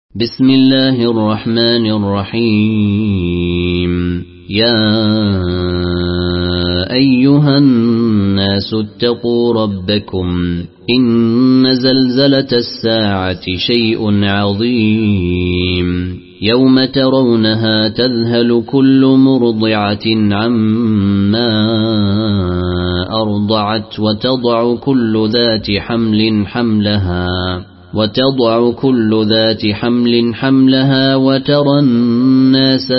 بسم الله الرحمن الرحيم يا أيها الناس اتقوا ربكم إن زلزلة الساعة شيء عظيم يوم ترونها تذهل كل مرضعة عما أرضعت وتضع كل ذات حمل حملها وترى الناس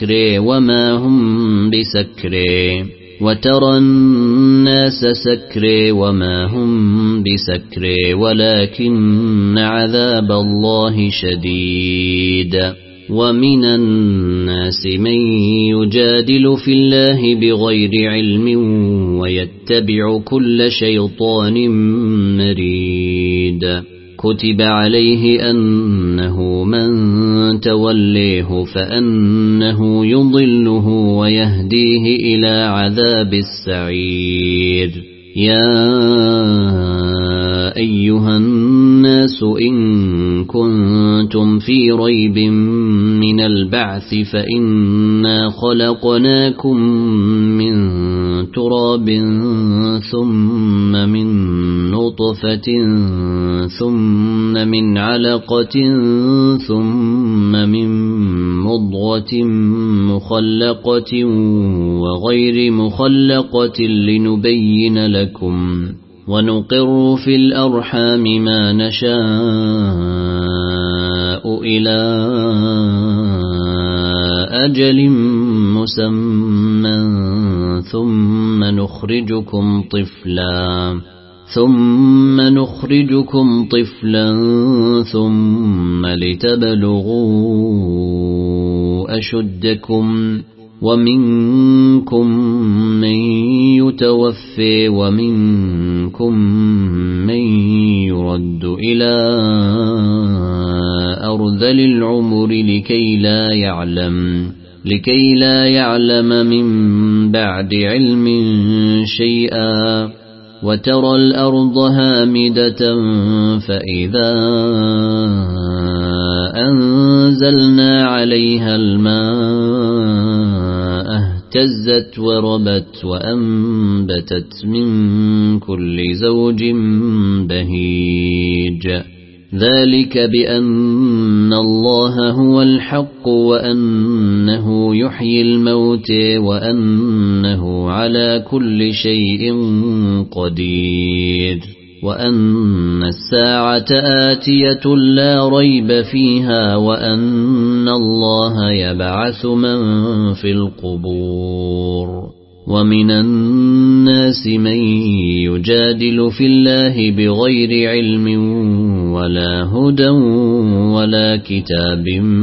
سكري وما هم بسكري ولكن عذاب الله شديد ومن الناس من يجادل في الله بغير علم ويتبع كل شيطان مريد كتب عليه أنه من توليه فأنه يضله ويهديه إلى عذاب السعير يا أيها الناس إن كنتم في ريب من البعث فإنا خلقناكم من تراب ثم من نطفة ثم من علقة ثم من مضغة مخلقة وغير مخلقة لنبين لكم ونقر في الأرحام ما نشاء إلى أجل مسمى ثم نخرجكم طفلا ثم لتبلغوا أشدكم ومنكم من يتوفي ومنكم من يرد إلى أرذل العمر لكي لا يعلم من بعد علم شيئا وترى الأرض هامدة فإذا أنزلنا عليها الماء اهتزت وربت وأنبتت من كل زوج بهيج ذلك بأن الله هو الحق وأنه يحيي الموت وأنه على كل شيء قدير وأن الساعة آتية لا ريب فيها وأن الله يبعث من في القبور ومن الناس من يجادل في الله بغير علم ولا هدى ولا كتاب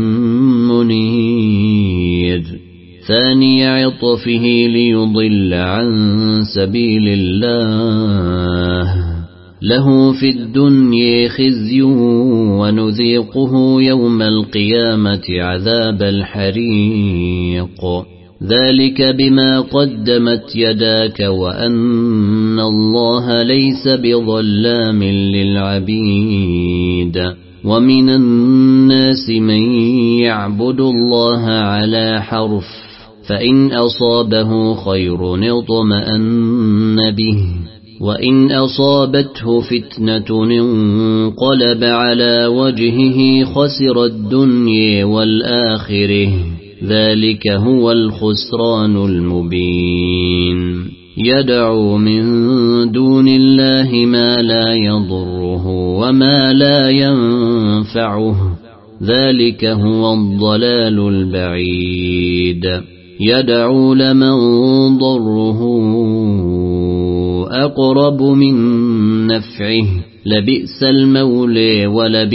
منير ثاني عطفه ليضل عن سبيل الله له في الدنيا خزي ونذيقه يوم القيامة عذاب الحريق ذلك بما قدمت يداك وأن الله ليس بظلام للعبيد ومن الناس من يعبد الله على حرف فإن أصابه خير اطمأن به وإن أصابته فتنة انقلب على وجهه خسر الدنيا والآخرة ذلك هو الخسران المبين يدعو من دون الله ما لا يضره وما لا ينفعه ذلك هو الضلال البعيد يدعو لمن ضره أقرب من نفعه لبئس المولى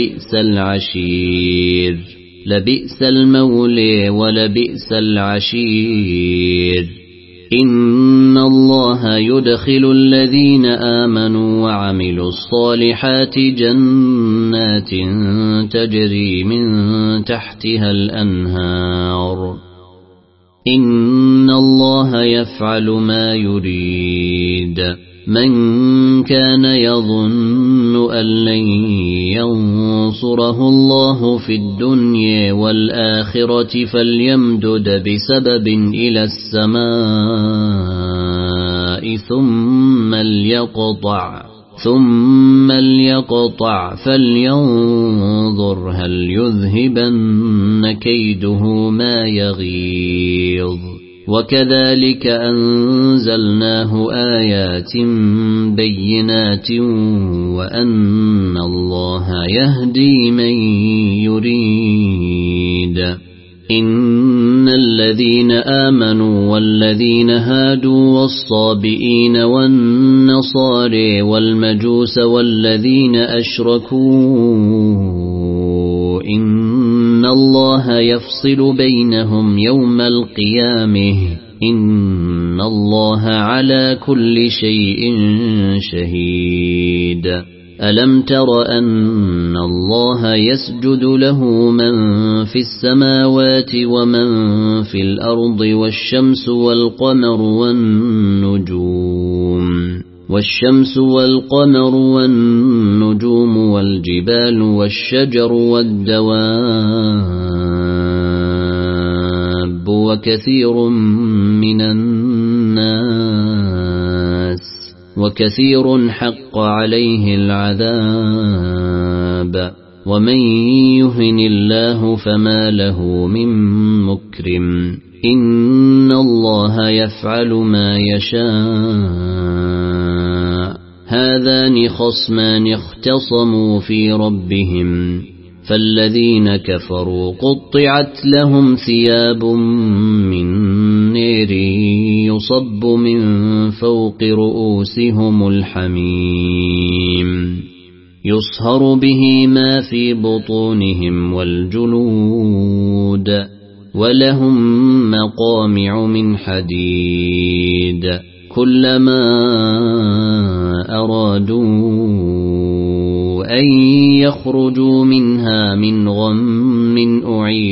ولبئس العشير إن الله يدخل الذين آمنوا وعملوا الصالحات جنات تجري من تحتها الأنهار إن الله يفعل ما يريد من كان يظن أن لن ينصره الله في الدنيا والآخرة فليمدد بسبب إلى السماء ثم ليقطع فلينظر هل يذهبن كيده ما يغيظ وكذلك أنزلناه آيات بينات وأن الله يهدي من يريد. إن الذين آمنوا والذين هادوا والصابئين والنصارى والمجوس والذين أشركوا إن الله يفصل بينهم يوم القيامة إن الله على كل شيء شهيد. ألم تر أن الله يسجد له من في السماوات ومن في الأرض والشمس والقمر والنجوم والجبال والشجر والدواب وكثير من الناس وكثير حق عليه العذاب ومن يهن الله فما له من مكرم. إن الله يفعل ما يشاء. هذان خصمان اختصموا في ربهم فالذين كفروا قطعت لهم ثياب من نار يصب من فوق رؤوسهم الحميم يصهر به ما في بطونهم والجلود ولهم مقامع من حديد كلما أرادوا أن يخرجوا منها من غم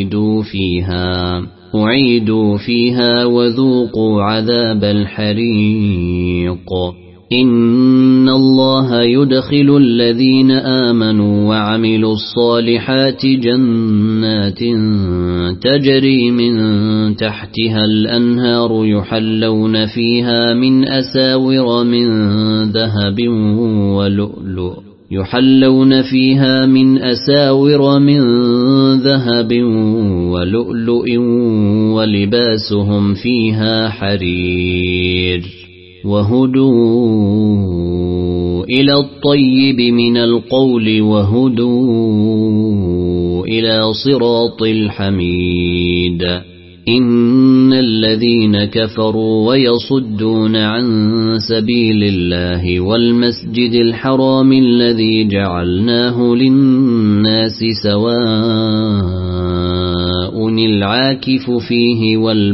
أعيدوا فيها وذوقوا عذاب الحريق. إن الله يدخل الذين آمنوا وعملوا الصالحات جنات تجري من تحتها الأنهار يحلون فيها من أساور من ذهب ولؤلؤ ولباسهم فيها حرير وهدوا إلى الطيب من القول وهدوا إلى صراط الحميد. إن الذين كفروا ويصدون عن سبيل الله والمسجد الحرام الذي جعلناه للناس سواء العاكف فيه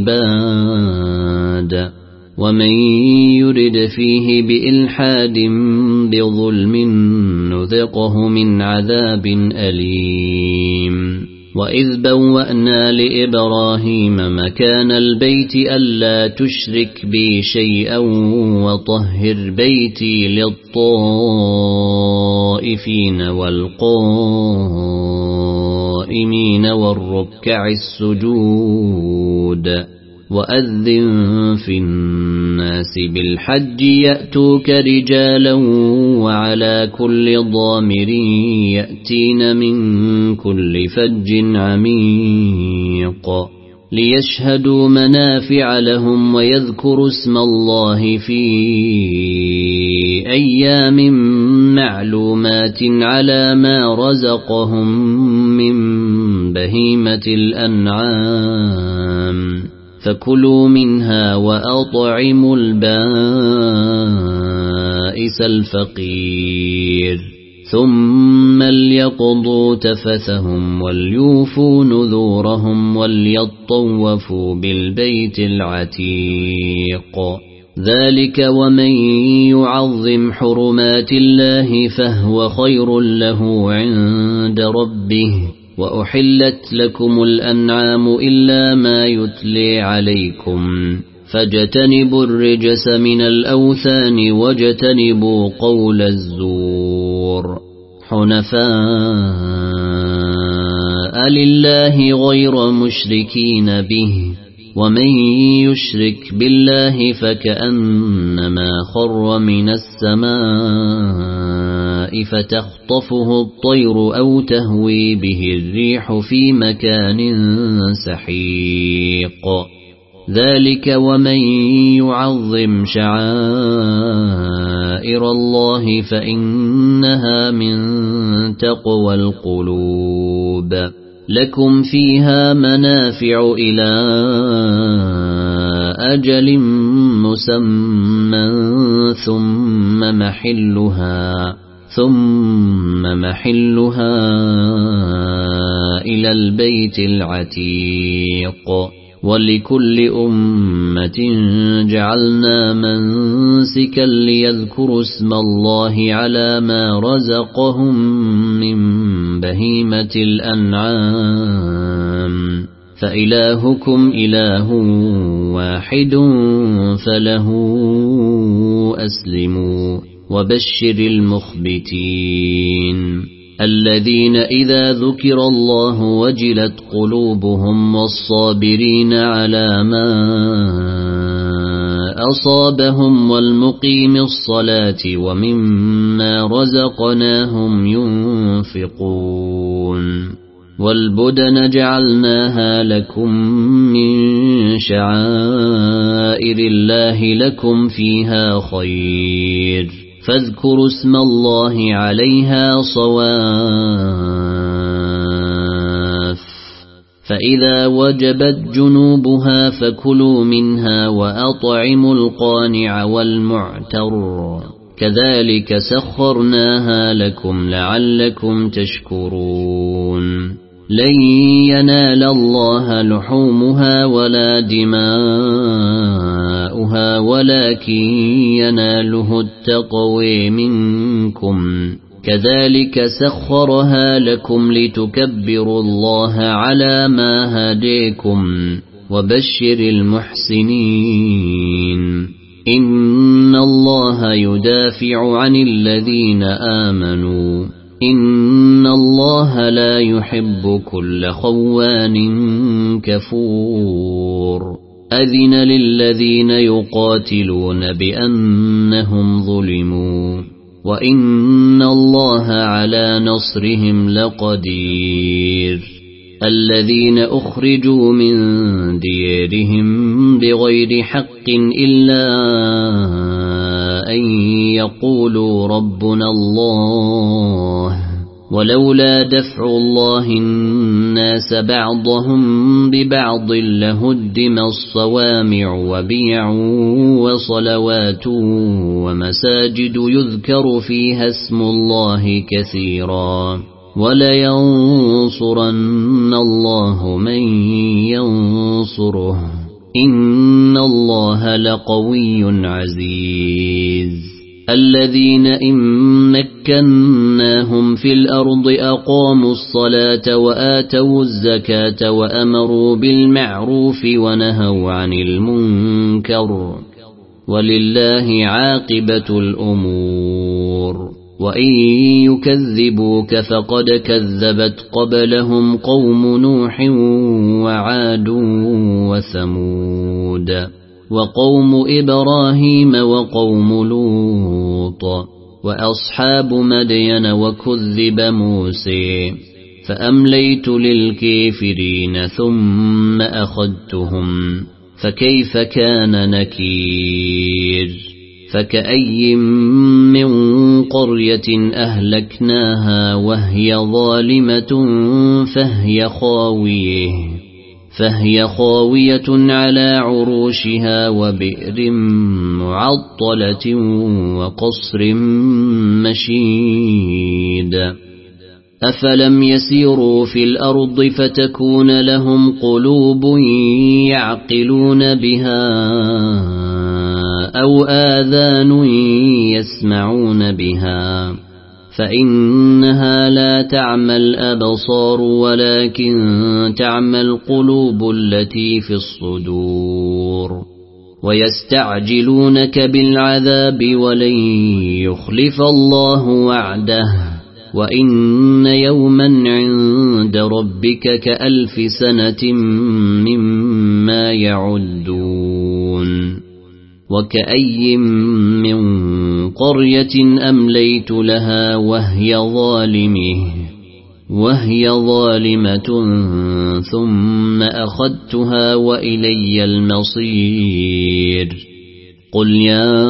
والباد ومن يرد فيه بإلحاد بظلم نذقه من عذاب أليم. وإذ بوأنا لإبراهيم مكان البيت ألا تشرك بي شيئا وطهر بيتي للطائفين والقائمين والركع السجود. وأذن في الناس بالحج يأتوك رجالا وعلى كل ضامر يأتين من كل فج عميق ليشهدوا منافع لهم ويذكروا اسم الله في أيام معلومات على ما رزقهم من بهيمة الأنعام فكلوا منها وأطعموا البائس الفقير ثم ليقضوا تفثهم وليوفوا نذورهم وليطوفوا بالبيت العتيق. ذلك ومن يعظم حرمات الله فهو خير له عند ربه. وأحلت لكم الأنعام إلا ما يتلي عليكم فاجتنبوا الرجس من الأوثان واجتنبوا قول الزور حنفاء لله غير مشركين به ومن يشرك بالله فكأنما خر من السماء فتخطفه الطير أو تهوي به الريح في مكان سحيق ذلك ومن يعظم شعائر الله فإنها من تقوى القلوب لكم فيها منافع إلى أجل مسمى ثم محلها إلى البيت العتيق ولكل أمة جعلنا منسكا ليذكروا اسم الله على ما رزقهم من بهيمة الأنعام فإلهكم إله واحد فله أسلموا وبشر المخبتين الذين إذا ذكر الله وجلت قلوبهم والصابرين على ما أصابهم والمقيم الصلاة ومما رزقناهم ينفقون والبدن جعلناها لكم من شعائر الله لكم فيها خير فاذكروا اسم الله عليها صواف فإذا وجبت جنوبها فكلوا منها وأطعموا القانع والمعتر كذلك سخرناها لكم لعلكم تشكرون لن ينال الله لحومها ولا دماؤها ولكن يناله التقوى منكم كذلك سخرها لكم لتكبروا الله على ما هديكم وبشر المحسنين إن الله يدافع عن الذين آمنوا إن الله لا يحب كل خوان كفور أذن للذين يقاتلون بأنهم ظلموا وإن الله على نصرهم لقدير الذين أخرجوا من ديارهم بغير حق إلا أن يقولوا ربنا الله ولولا دفع الله الناس بعضهم ببعض لهدم الصوامع وبيع وصلوات ومساجد يذكر فيها اسم الله كثيرا ولينصرن الله من ينصره إن الله لقوي عزيز الذين إن مكناهم في الأرض أقاموا الصلاة وآتوا الزكاة وأمروا بالمعروف ونهوا عن المنكر ولله عاقبة الأمور وإن يكذبوك فقد كذبت قبلهم قوم نوح وعاد وثمود وقوم إبراهيم وقوم لوط وأصحاب مدين وكذب موسى فأمليت للكافرين ثم أخذتهم فكيف كان نكير فكأي من قرية أهلكناها وهي ظالمة فهي خاوية على عروشها وبئر معطلة وقصر مشيد أفلم يسيروا في الأرض فتكون لهم قلوب يعقلون بها أو آذان يسمعون بها فإنها لا تعمى الأبصار ولكن تعمى القلوب التي في الصدور ويستعجلونك بالعذاب ولن يخلف الله وعده وإن يوما عند ربك كألف سنة مما يعدون وكأي من قرية أمليت لها وهي ظالمة ثم أخذتها وإلي المصير قل يا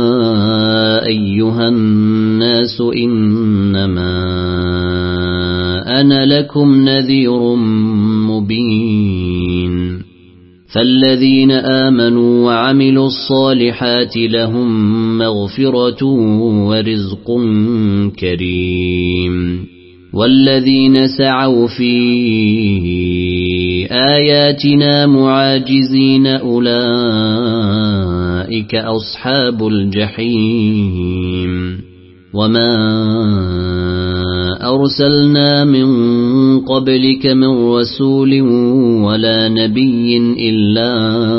أيها الناس إنما أنا لكم نذير مبين فالذين آمنوا وعملوا الصالحات لهم مغفرة ورزق كريم والذين سعوا في آياتنا معاجزين أولئك أصحاب الجحيم وما أرسلنا من قبلك من رسول ولا نبي إلا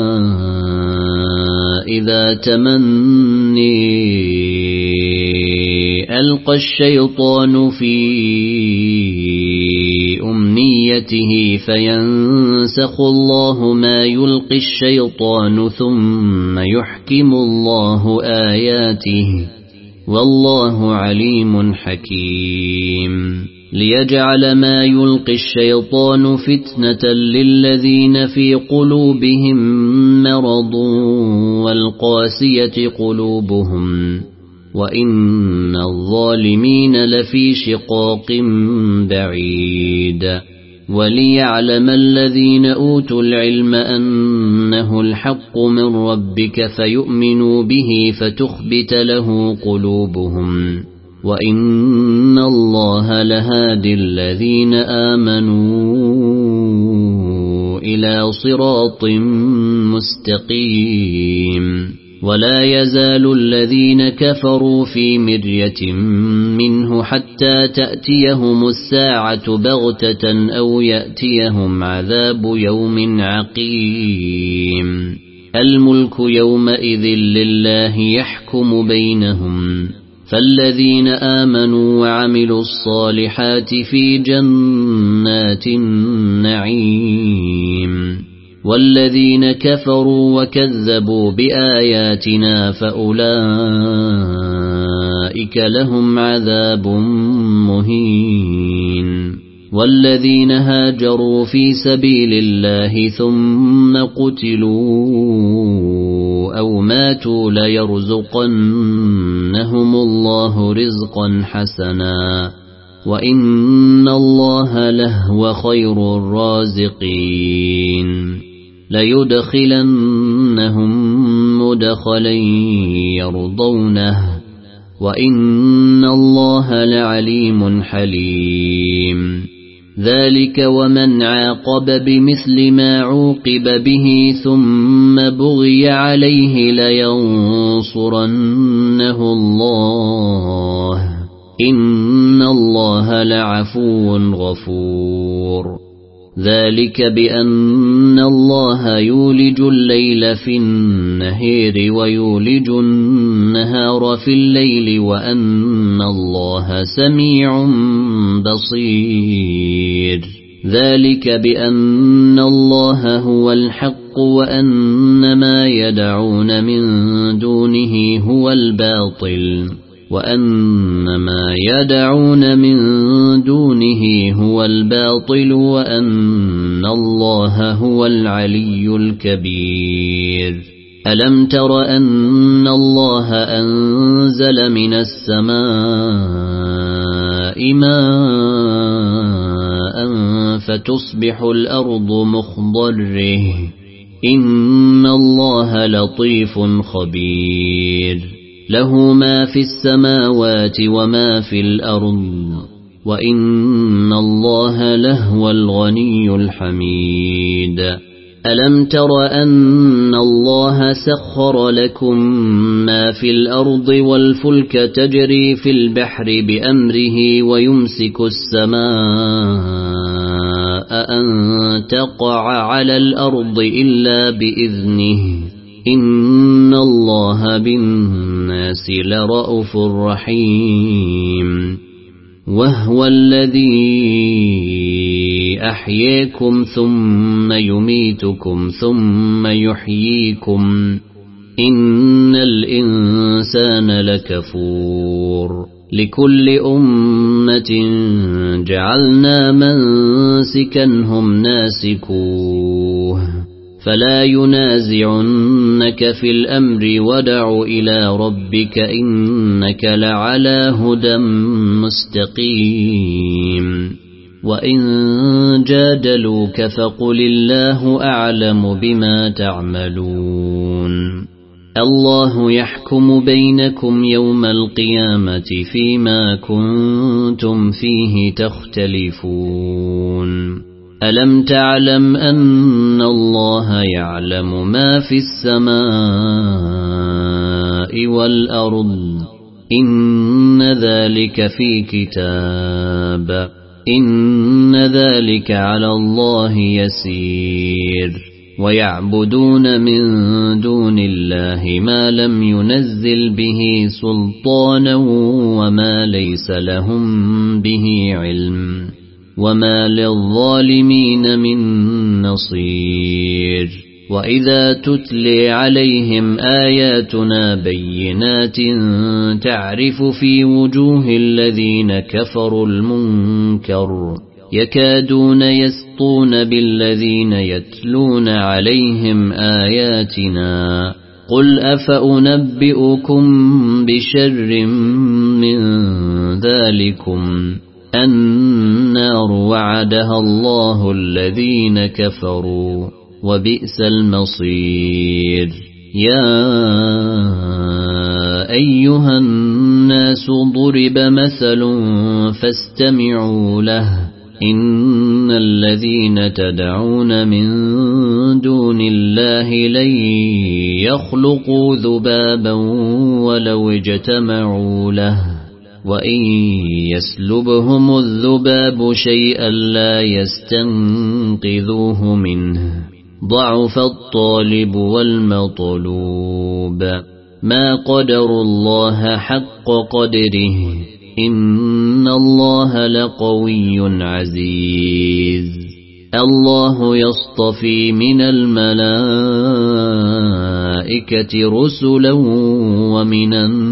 إذا تمني ألقى الشيطان في أمنيته فينسخ الله ما يلقي الشيطان ثم يحكم الله آياته والله عليم حكيم ليجعل ما يلقي الشيطان فتنة للذين في قلوبهم مرض والقاسية قلوبهم وإن الظالمين لفي شقاق بعيد وليعلم الذين أوتوا العلم أنه الحق من ربك فيؤمنوا به فتخبت له قلوبهم وإن الله لهادي الذين آمنوا إلى صراط مستقيم ولا يزال الذين كفروا في مرية منه حتى تأتيهم الساعة بغتة أو يأتيهم عذاب يوم عقيم الملك يومئذ لله يحكم بينهم فالذين آمنوا وعملوا الصالحات في جنات النعيم والذين كفروا وكذبوا بآياتنا فأولئك لهم عذاب مهين والذين هاجروا في سبيل الله ثم قتلوا أو ماتوا ليرزقنهم الله رزقا حسنا وإن الله لهو خير الرازقين ليدخلنهم مدخلا يرضونه وإن الله لعليم حليم ذلك ومن عاقب بمثل ما عوقب به ثم بغي عليه لينصرنه الله إن الله لعفو غفور ذلك بأن الله يولج الليل في النهار ويولج النهار في الليل وأن الله سميع بصير ذلك بأن الله هو الحق وأن ما يدعون من دونه هو الباطل وأن الله هو العلي الكبير ألم تر أن الله أنزل من السماء ماء فتصبح الأرض مخضرة إن الله لطيف خبير له ما في السماوات وما في الأرض وإن الله لهو الغني الحميد ألم تر أن الله سخر لكم ما في الأرض والفلك تجري في البحر بأمره ويمسك السماء أن تقع على الأرض إلا بإذنه إن الله بالناس لرءوف رحيم وهو الذي أحياكم ثم يميتكم ثم يحييكم إن الإنسان لكفور لكل أمة جعلنا منسكا هم ناسكوه فلا ينازعنك في الأمر ودع إلى ربك إنك لعلى هدى مستقيم وإن جادلوك فقل الله أعلم بما تعملون الله يحكم بينكم يوم القيامة فيما كنتم فيه تختلفون ألم تعلم أن الله يعلم ما في السماء والأرض إن ذلك في كتاب إن ذلك على الله يسير ويعبدون من دون الله ما لم ينزل به سلطانا وما ليس لهم به علم وما للظالمين من نصير وإذا تتلي عليهم آياتنا بينات تعرف في وجوه الذين كفروا المنكر يكادون يسطون بالذين يتلون عليهم آياتنا قل أفأنبئكم بشر من ذلكم النار وعدها الله الذين كفروا وبئس المصير يا أيها الناس ضرب مثل فاستمعوا له إن الذين تدعون من دون الله لن يخلقوا ذبابا ولو اجتمعوا له وإن يسلبهم الذباب شيئا لا يستنقذوه منه ضعف الطالب والمطلوب ما قدر الله حق قدره إن الله لقوي عزيز الله يصطفي من الملائكة رسلا ومن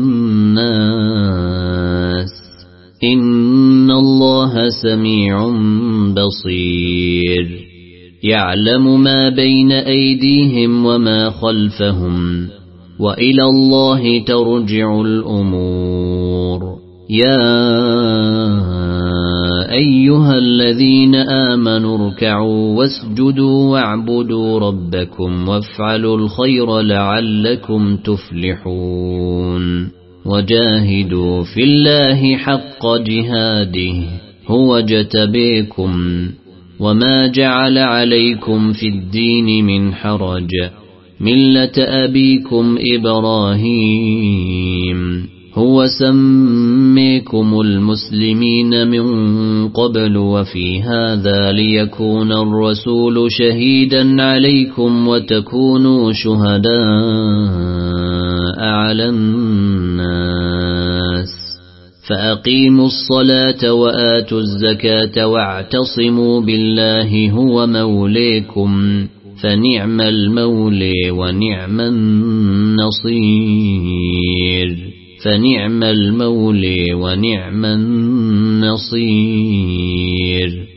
الناس إن الله سميع بصير يعلم ما بين أيديهم وما خلفهم وإلى الله ترجع الأمور يا أيها الذين آمنوا اركعوا واسجدوا واعبدوا ربكم وافعلوا الخير لعلكم تفلحون وجاهدوا في الله حق جهاده هو اجتبيكم وما جعل عليكم في الدين من حرج ملة أبيكم إبراهيم هو سميكم المسلمين من قبل وفي هذا ليكون الرسول شهيدا عليكم وتكونوا شهداء على الناس فأقيموا الصلاة وآتوا الزكاة واعتصموا بالله هو موليكم فنعم المولي ونعم النصير فنعم المولي ونعم النصير